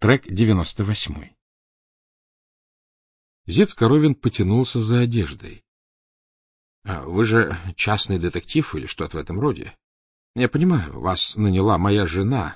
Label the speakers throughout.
Speaker 1: Трек 98. Зец Коровин потянулся за одеждой. — Вы же частный детектив или что-то в этом роде? Я понимаю, вас наняла моя жена.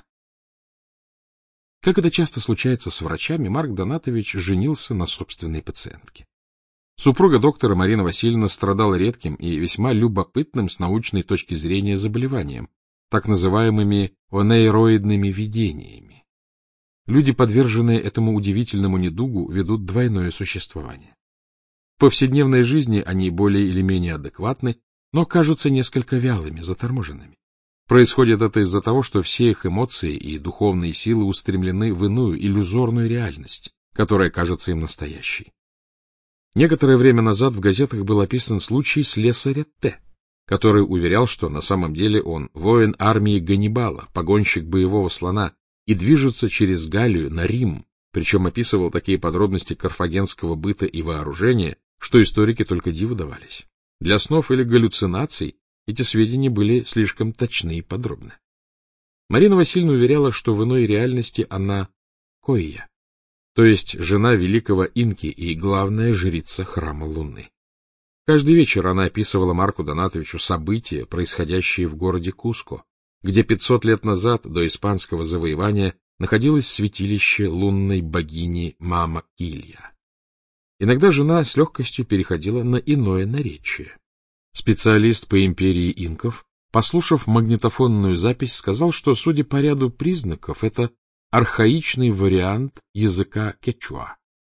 Speaker 1: Как это часто случается с врачами, Марк Донатович женился на собственной пациентке. Супруга доктора Марина Васильевна страдала редким и весьма любопытным с научной точки зрения заболеванием, так называемыми онейроидными видениями. Люди, подверженные этому удивительному недугу, ведут двойное существование. В повседневной жизни они более или менее адекватны, но кажутся несколько вялыми, заторможенными. Происходит это из-за того, что все их эмоции и духовные силы устремлены в иную, иллюзорную реальность, которая кажется им настоящей. Некоторое время назад в газетах был описан случай слесаря Т., который уверял, что на самом деле он воин армии Ганнибала, погонщик боевого слона, и движется через Галлию на Рим, причем описывал такие подробности карфагенского быта и вооружения, что историки только диву давались. Для снов или галлюцинаций эти сведения были слишком точны и подробны. Марина Васильевна уверяла, что в иной реальности она Койя, то есть жена великого инки и главная жрица храма Луны. Каждый вечер она описывала Марку Донатовичу события, происходящие в городе Куско, где 500 лет назад, до испанского завоевания, находилось святилище лунной богини Мама-Килья. Иногда жена с легкостью переходила на иное наречие. Специалист по империи инков, послушав магнитофонную запись, сказал, что, судя по ряду признаков, это архаичный вариант языка кечуа.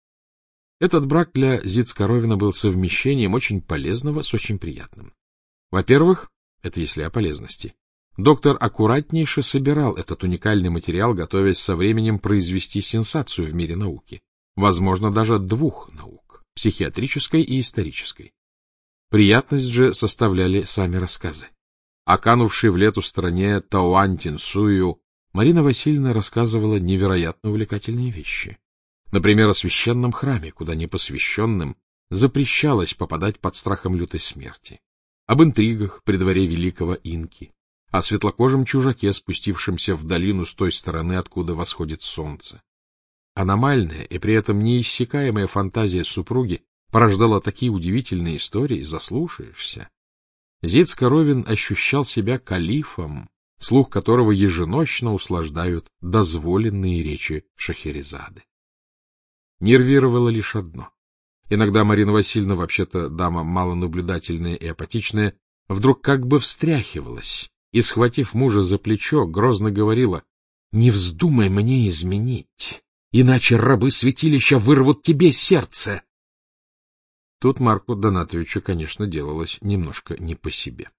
Speaker 1: Этот брак для Зиц Коровина был совмещением очень полезного с очень приятным. Во-первых, это если о полезности, доктор аккуратнейше собирал этот уникальный материал, готовясь со временем произвести сенсацию в мире науки, возможно, даже двух наук — психиатрической и исторической. Приятность же составляли сами рассказы. О канувшей в лету стране Тауантинсую Марина Васильевна рассказывала невероятно увлекательные вещи. Например, о священном храме, куда непосвященным запрещалось попадать под страхом лютой смерти, об интригах при дворе великого инки, о светлокожем чужаке, спустившемся в долину с той стороны, откуда восходит солнце. Аномальная и при этом неиссякаемая фантазия супруги порождала такие удивительные истории, заслушаешься. Зец Коровин ощущал себя калифом, слух которого еженочно услаждают дозволенные речи Шахерезады. Нервировало лишь одно. Иногда Марина Васильевна, вообще-то дама малонаблюдательная и апатичная, вдруг как бы встряхивалась и, схватив мужа за плечо, грозно говорила: — Не вздумай мне изменить, иначе рабы святилища вырвут тебе сердце. Тут Марку Донатовичу, конечно, делалось немножко не по себе.